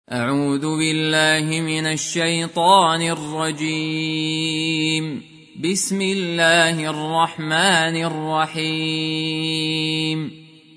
أعوذ بالله من الشيطان الرجيم. بسم الله الرحمن الرحيم.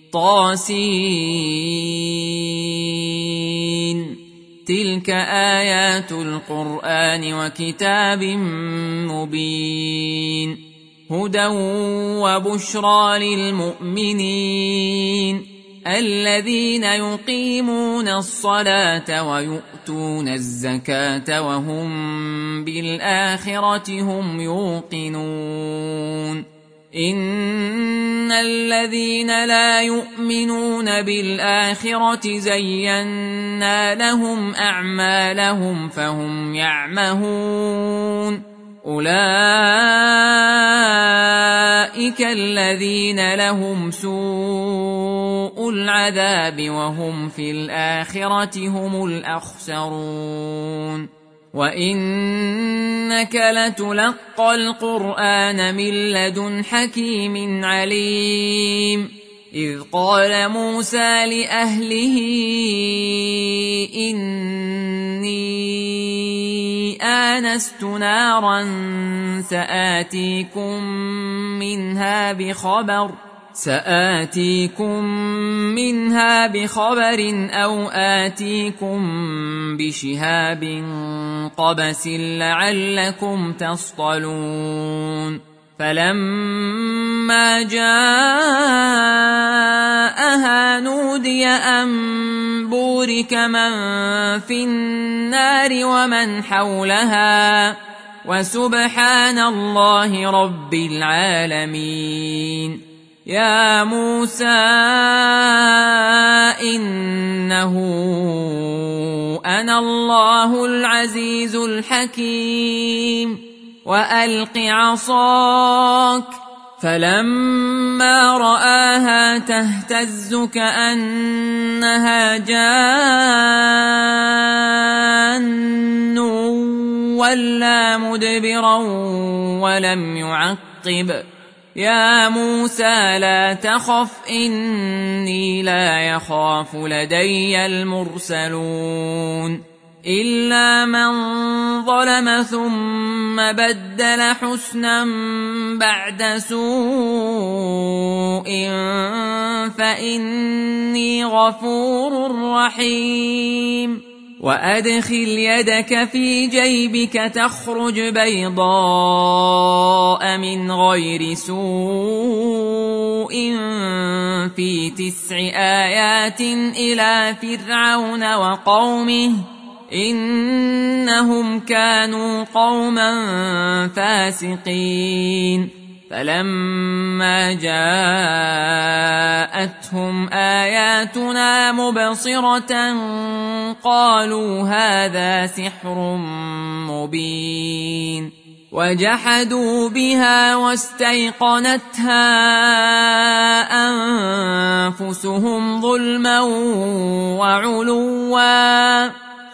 طاسين. تلك آيات القرآن وكتاب مبين. هدى وبشرى للمؤمنين الذين يقيمون الصلاة ويؤتون الزكاة وهم بالآخرة هم يوقنون. إن الذين لا يؤمنون بالآخرة زينا لهم أعمالهم فهم يعمهون. أولئك الذين لهم سوء العذاب وهم في الآخرة هم الأخسرون. وإنك لتلقى القرآن من لدن حكيم عليم. إذ قال موسى لأهله إني آنست نارا سآتيكم منها بخبر أو آتيكم بشهاب قبس لعلكم تصطلون. فلما جاءها نودي أن بورك من في النار ومن حولها وسبحان الله رب العالمين. يا موسى إنه أنا الله العزيز الحكيم. وألق عصاك. فلما رآها تهتز كأنها جان ولا مدبرا ولم يعقب. يا موسى لا تخف إني لا يخاف لدي المرسلون. إلا من ظلم ثم بدل حسنا بعد سوء فإني غفور رحيم. وأدخل يدك في جيبك تخرج بيضاء من غير سوء في 9 آيات إلى فرعون وقومه إنهم كانوا قوما فاسقين. فلما جاءتهم آياتنا مبصرة قالوا هذا سحر مبين. وجحدوا بها واستيقنتها أنفسهم ظلما وعلوا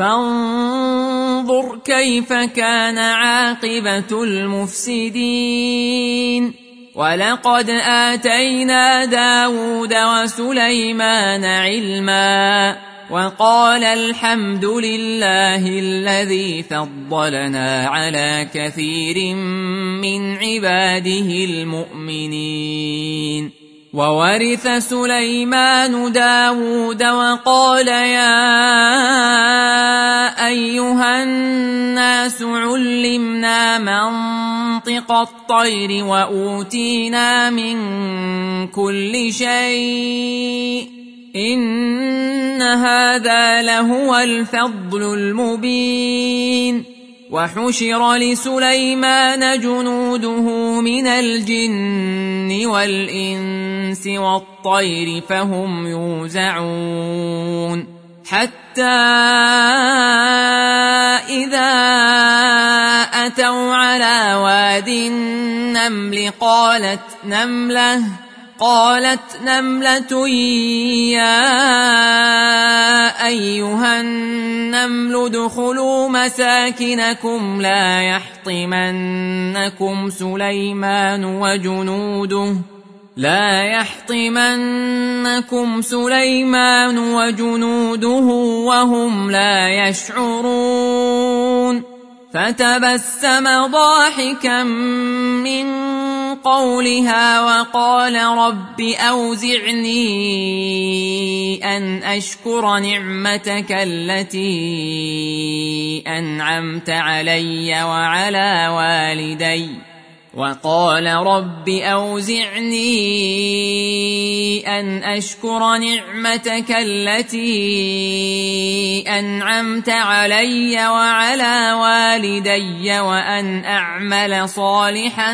فانظر كيف كان عاقبة المفسدين. ولقد آتينا داود وسليمان علما وقال الحمد لله الذي فضلنا على كثير من عباده المؤمنين. وورث سليمان داود وقال يا أيها الناس علمنا منطق الطير وأوتينا من كل شيء إن هذا لهو الفضل المبين. وحشر لسليمان جنوده من الجن والإنس والطير فهم يوزعون. حتى إذا أتوا على واد النمل قالت نملة يا أيها النمل ادخلوا مساكنكم لا يحطمنكم سليمان وجنوده لا يحطمنكم سليمان وجنوده وهم لا يشعرون فتبسم ضاحكا من قولها وقال رب أوزعني أن أشكر نعمتك التي أنعمت علي وعلى والدي وقال رب أوزعني أن أشكر نعمتك التي أنعمت علي وعلى والدي وأن أعمل صالحا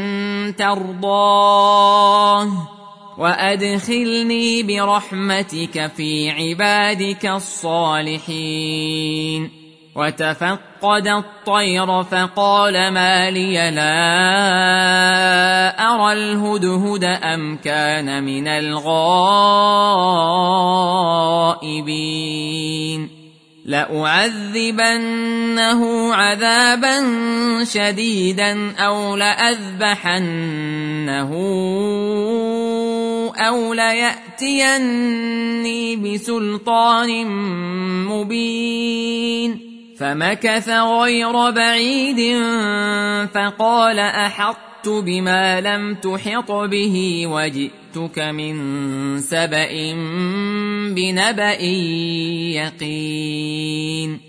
ترضاه وأدخلني برحمتك في عبادك الصالحين وتفقد الطير فقال ما لي لا أرى الهدهد أم كان من الغائبين لأعذبنه عذابا شديدا أو لأذبحنه أو ليأتيني بسلطان مبين فمكث غير بعيد فقال أحطت بما لم تحط به وجئتك من سبأ بنبأ يقين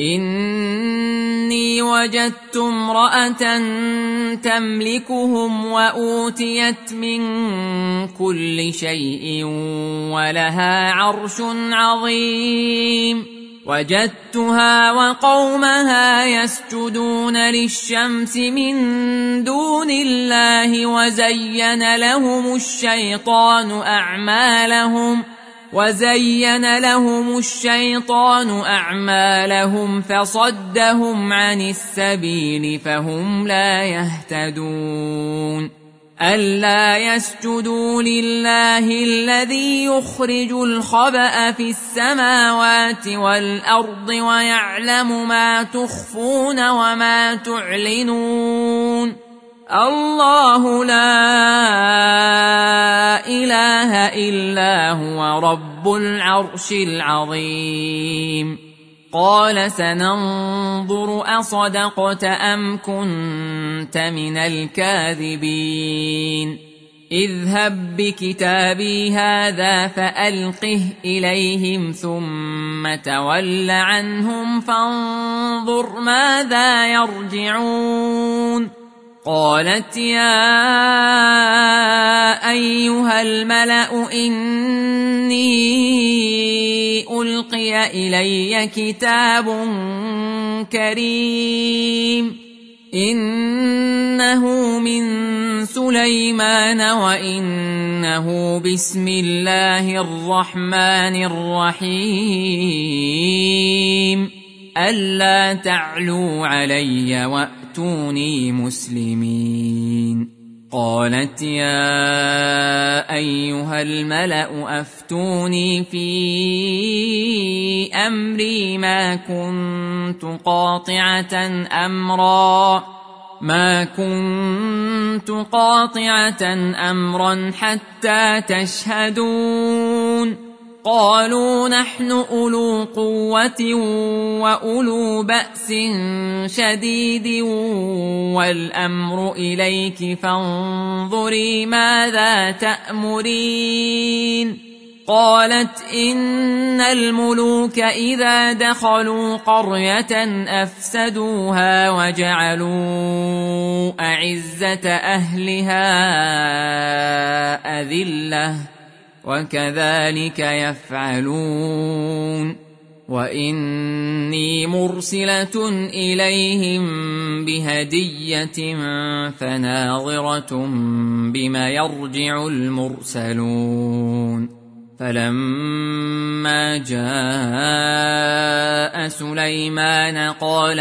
إني وجدت امرأة تملكهم وأوتيت من كل شيء ولها عرش عظيم وجدتها وقومها يسجدون للشمس من دون الله وزين لهم الشيطان أعمالهم فصدهم عن السبيل فهم لا يهتدون ألا يسجدوا لله الذي يخرج الخبأ في السماوات والأرض ويعلم ما تخفون وما تعلنون الله لا إله إلا هو رب العرش العظيم قال سننظر أصدقت أم كنت من الكاذبين اذهب بكتابي هذا فألقه إليهم ثم تول عنهم فانظر ماذا يرجعون قالت يا أيها الملأ إني ألقي إلي كتاب كريم إنه من سليمان وإنه بسم الله الرحمن الرحيم ألا تعلوا علي وأتوني مسلمين قالت يا أيها الملأ أفتوني في أمري ما كنت قاطعة أمرا حتى تشهدون قالوا نحن أولو قوة وأولو بأس شديد والأمر إليك فانظري ماذا تأمرين قالت إن الملوك إذا دخلوا قرية أفسدوها وجعلوا أعزة أهلها أذلة وكذلك يفعلون وإني مرسلة إليهم بهدية فناظرة بما يرجع المرسلون فلما جاء سليمان قال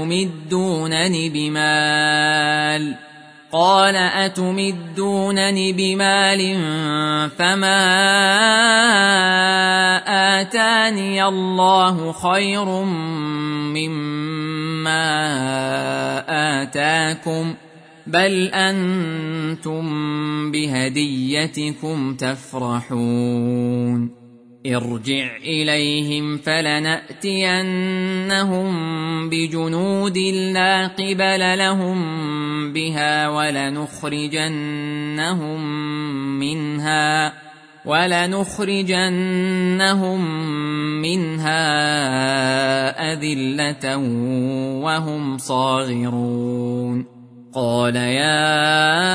أتمدونني بمال فما آتاني الله خير مما آتاكم بل أنتم بهديتكم تفرحون ارجع إليهم فلنأتينهم بجنود لا قبل لهم بها ولنخرجنهم منها أذلة وهم صاغرون قال يا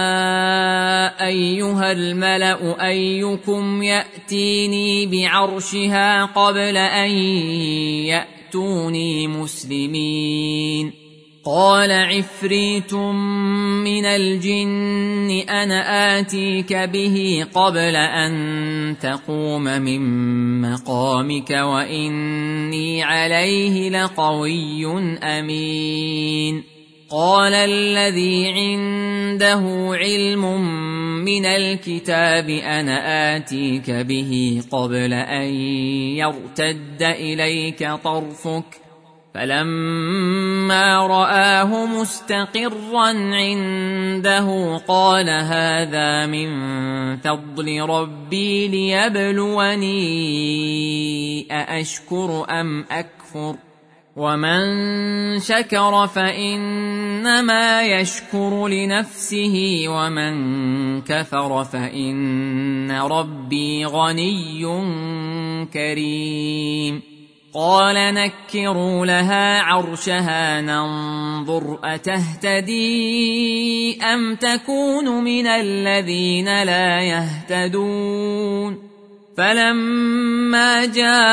أيها الملأ أيكم يأتيني بعرشها قبل أن يأتوني مسلمين قال عفريت من الجن أنا آتيك به قبل أن تقوم من مقامك وإني عليه لقوي أمين قال الذي عنده علم من الكتاب أنا آتيك به قبل أن يرتد إليك طرفك فلما رآه مستقرا عنده قال هذا من فضل ربي ليبلوني أأشكر أم أكفر ومن شكر فإنما يشكر لنفسه ومن كفر فإن ربي غني كريم قال نكروا لها عرشها ننظر أتهتدي أم تكون من الذين لا يهتدون فلما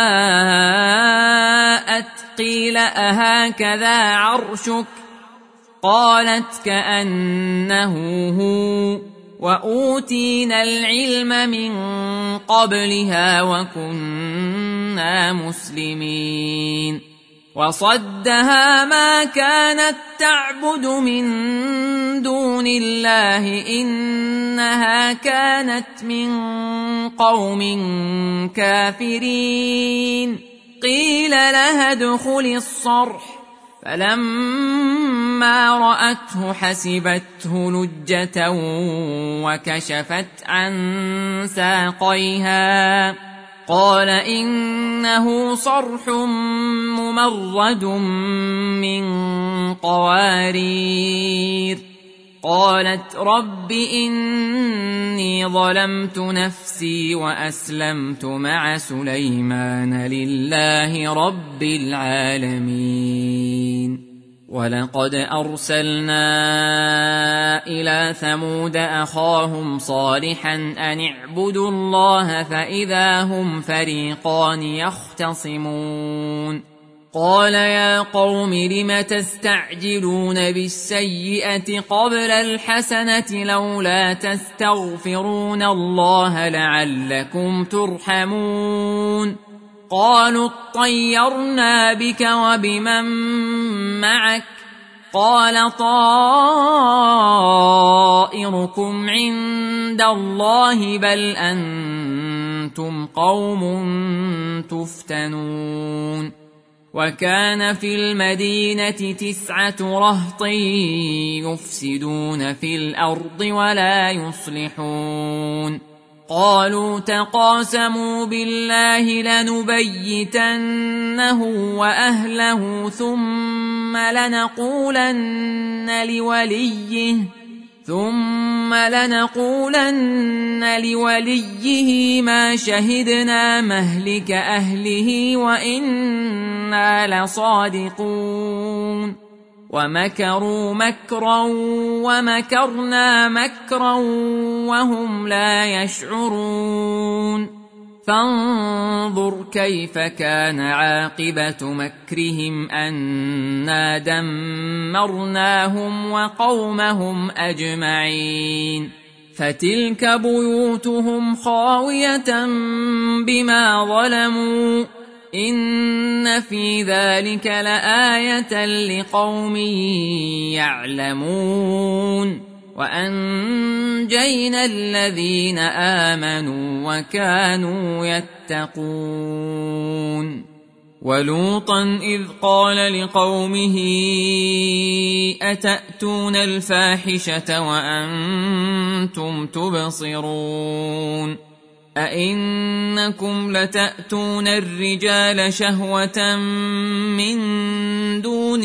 جاءت قيل أهكذا عرشك قالت كأنه هو وأوتينا العلم من قبلها وكنا مسلمين وصدها ما كانت تعبد من دون الله إنها كانت من قوم كافرين قيل لها ادخل الصرح فلما رأته حسبته لجة وكشفت عن ساقيها قال إنه صرح ممرد من قوارير قالت رب إني ظلمت نفسي وأسلمت مع سليمان لله رب العالمين ولقد أرسلنا إلى ثمود أخاهم صالحا أن اعبدوا الله فإذا هم فريقان يختصمون قال يا قوم لم تستعجلون بالسيئة قبل الحسنة لولا تستغفرون الله لعلكم ترحمون قالوا اطيرنا بك وبمن معك قال طائركم عند الله بل أنتم قوم تفتنون وكان في المدينة 9 رهط يفسدون في الأرض ولا يصلحون قالوا تقاسموا بالله لنبيتنه وأهله ثم لنقولن لوليه ما شهدنا مهلك أهله وإنا لصادقون ومكروا مكرا ومكرنا مكرا وهم لا يشعرون فانظر كيف كان عاقبة مكرهم أنا دمرناهم وقومهم أجمعين فتلك بيوتهم خاوية بما ظلموا إن في ذلك لآية لقوم يعلمون وأنجينا الذين آمنوا وكانوا يتقون ولوطا إذ قال لقومه أتأتون الفاحشة وأنتم تبصرون أئنكم لتأتون الرجال شهوة من دون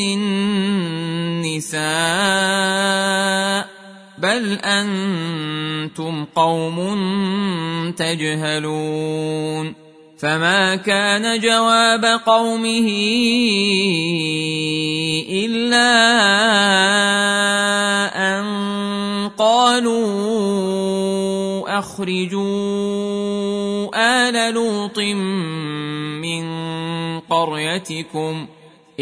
النساء بل أنتم قوم تجهلون فما كان جواب قومه إلا أن قالوا أخرجوا آل لوط من قريتكم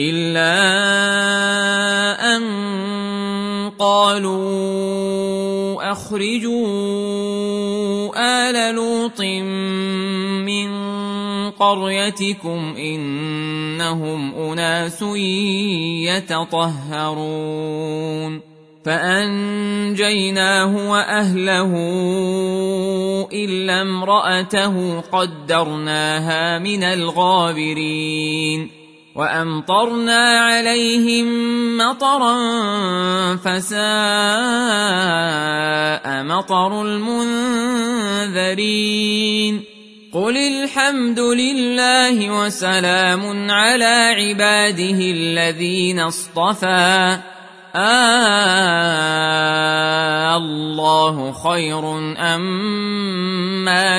إنهم أناس يتطهرون فأنجيناه وأهله إلا امرأته قدرناها من الغابرين وأمطرنا عليهم مطرا فساء مطر المنذرين قل الحمد لله وسلام على عباده الذين اصطفى الله خير أما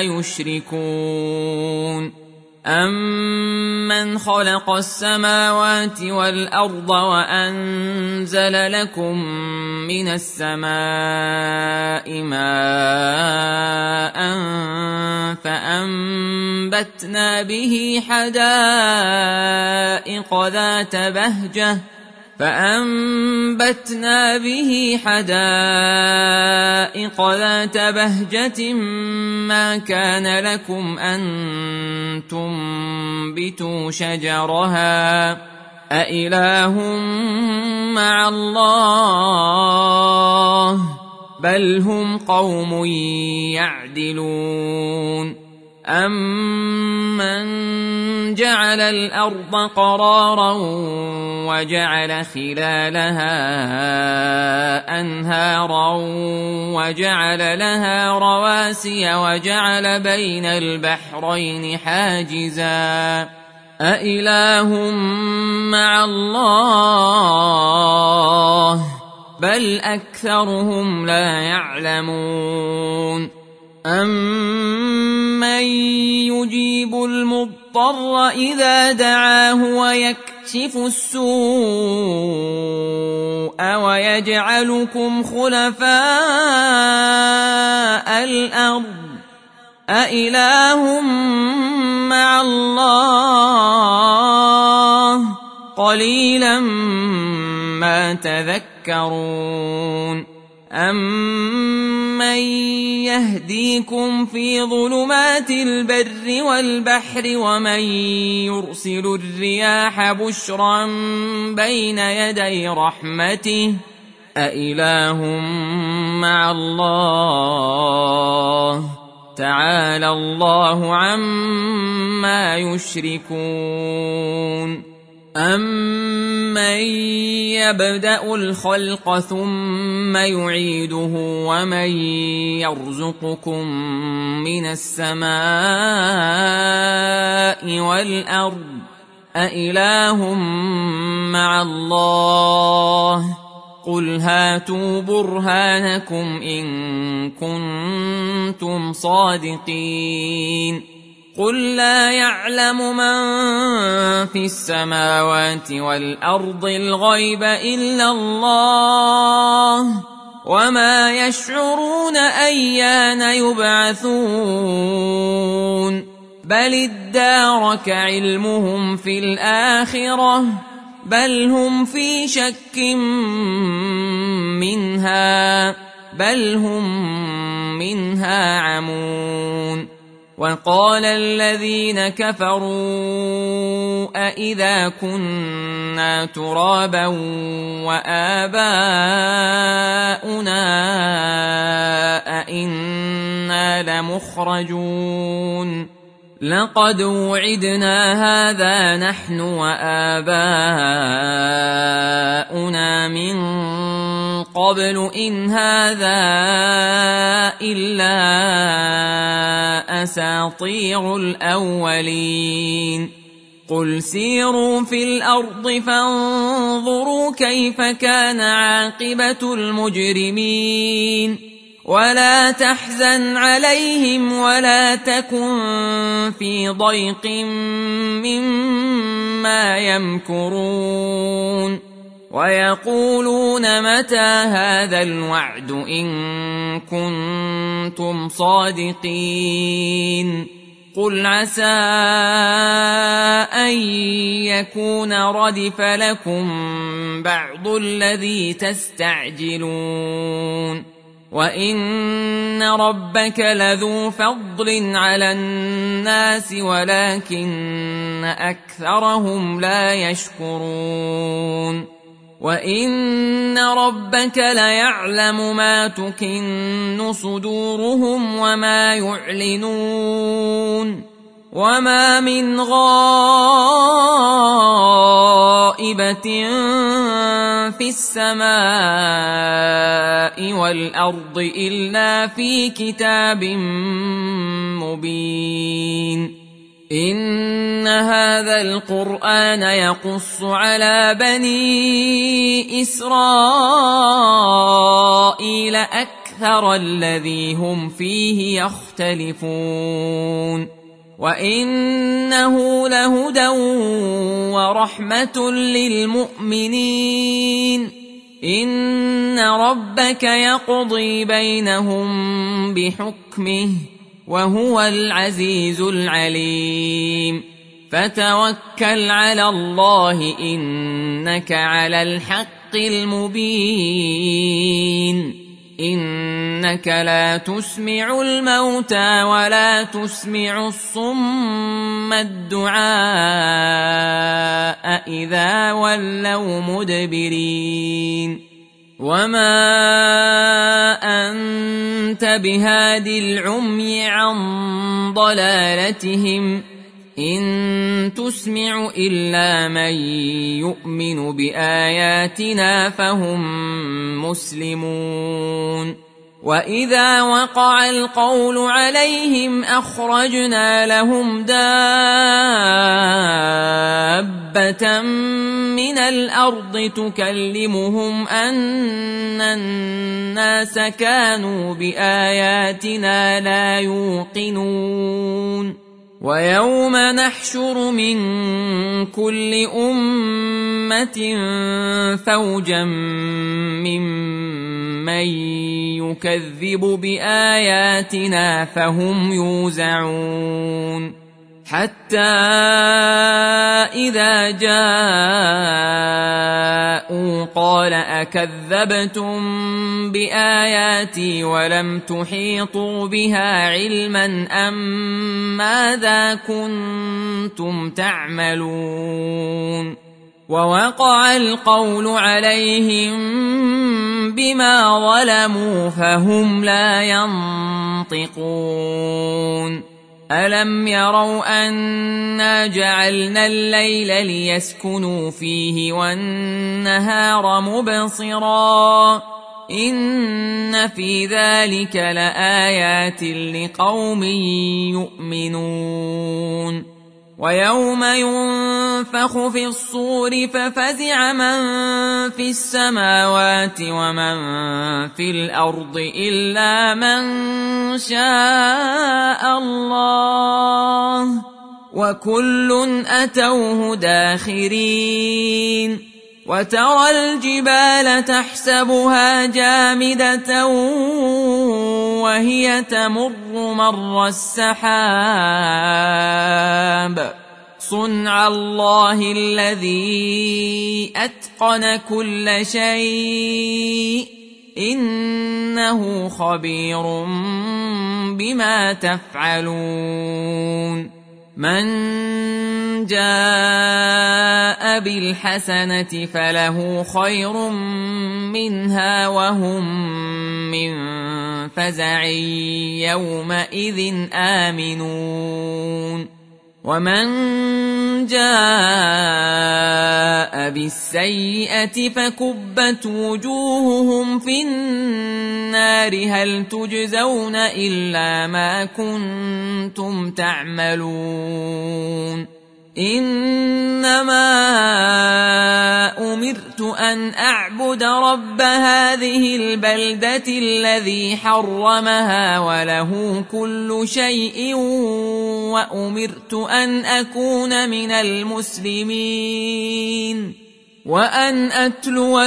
يشركون أمن خلق السماوات والأرض وأنزل لكم من السماء ماء فأنبتنا به حدائق ذات بهجة ما كان لكم أن تنبتوا شجرها أإله مع الله بل هم قوم يعدلون أمن جعل الأرض قرارا وجعل خلالها أنهارا وجعل لها رواسي وجعل بين البحرين حاجزا أإله مع الله بل أكثرهم لا يعلمون أمن يجيب المضطر إذا دعاه ويكشف السوء ويجعلكم خلفاء الأرض أإله مع الله قليلا ما تذكرون أمن يهديكم في ظلمات البر والبحر ومن يرسل الرياح بشرا بين يدي رحمته أإله مع الله تعالى الله عما يشركون أمن يبدأ الخلق ثم يعيده ومن يرزقكم من السماء والأرض أإله مع الله قل هاتوا برهانكم إن كنتم صادقين قل لا يعلم من في السماوات والأرض الغيب إلا الله وما يشعرون أيان يبعثون بل ادارك علمهم في الآخرة بل هم في شك منها عمون وقال الذين كفروا أإذا كنا ترابا وآباؤنا أإنا لمخرجون لقد وعدنا هذا نحن وآباؤنا من قبل إن هذا إلا أساطير الأولين قل سيروا في الأرض فانظروا كيف كان عاقبة المجرمين ولا تحزن عليهم ولا تكن في ضيق مما يمكرون ويقولون متى هذا الوعد إن كنتم صادقين قل عسى أن يكون ردف لكم بعض الذي تستعجلون وإن ربك لذو فضل على الناس ولكن أكثرهم لا يشكرون وإن ربك ليعلم ما تكن صدورهم وما يعلنون وما من غائبة في السماء والأرض إلا في كتاب مبين إن هذا القرآن يقص على بني إسرائيل أكثر الذي هم فيه يختلفون وإنه لهدى ورحمة للمؤمنين إن ربك يقضي بينهم بحكمه وهو العزيز العليم فتوكل على الله إنك على الحق المبين إنك لا تسمع الموتى ولا تسمع الصم الدعاء إذا ولوا مدبرين وما أنت بهاد العمي عن ضلالتهم إن تسمع إلا من يؤمن بآياتنا فهم مسلمون وإذا وقع القول عليهم أخرجنا لهم دابة من الأرض تكلمهم أن الناس كانوا بآياتنا لا يوقنون ويوم نحشر من كل أمة فوجا ممن يكذب بآياتنا فهم يوزعون حتى إذا جاءوا قال أكذبتم بآياتي ولم تحيطوا بها علما أم ماذا كنتم تعملون ووقع القول عليهم بما ظلموا فهم لا ينطقون ألم يروا أنا جعلنا الليل ليسكنوا فيه والنهار مبصرا إن في ذلك لآيات لقوم يؤمنون ويوم ينفخ في الصور ففزع من في السماوات ومن في الأرض إلا من شاء الله وكل أتوه داخرين وترى الجبال تحسبها جامدة وهي تمر مر السحاب صنع الله الذي أتقن كل شيء إنه خبير بما تفعلون من جاء بالحسنة فله خير منها وهم من فزع يومئذ آمنون ومن جاء بالسيئة فكبت وجوههم في النار هل تجزون إلا ما كنتم تعملون إنما أمرت أن أعبد رب هذه البلدة الذي حرمها وله كل شيء وأمرت أن أكون من المسلمين وأن أتلو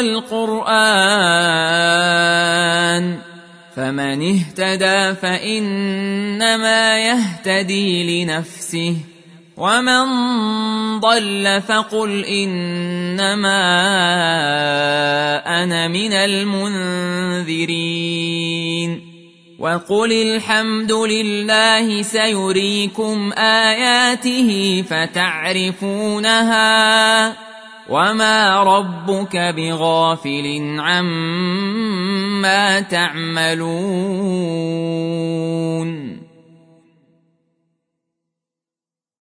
القرآن فمن اهتدى فإنما يهتدي لنفسه ومن ضل فقل إنما أنا من المنذرين وقل الحمد لله سيريكم آياته فتعرفونها وما ربك بغافل عما تعملون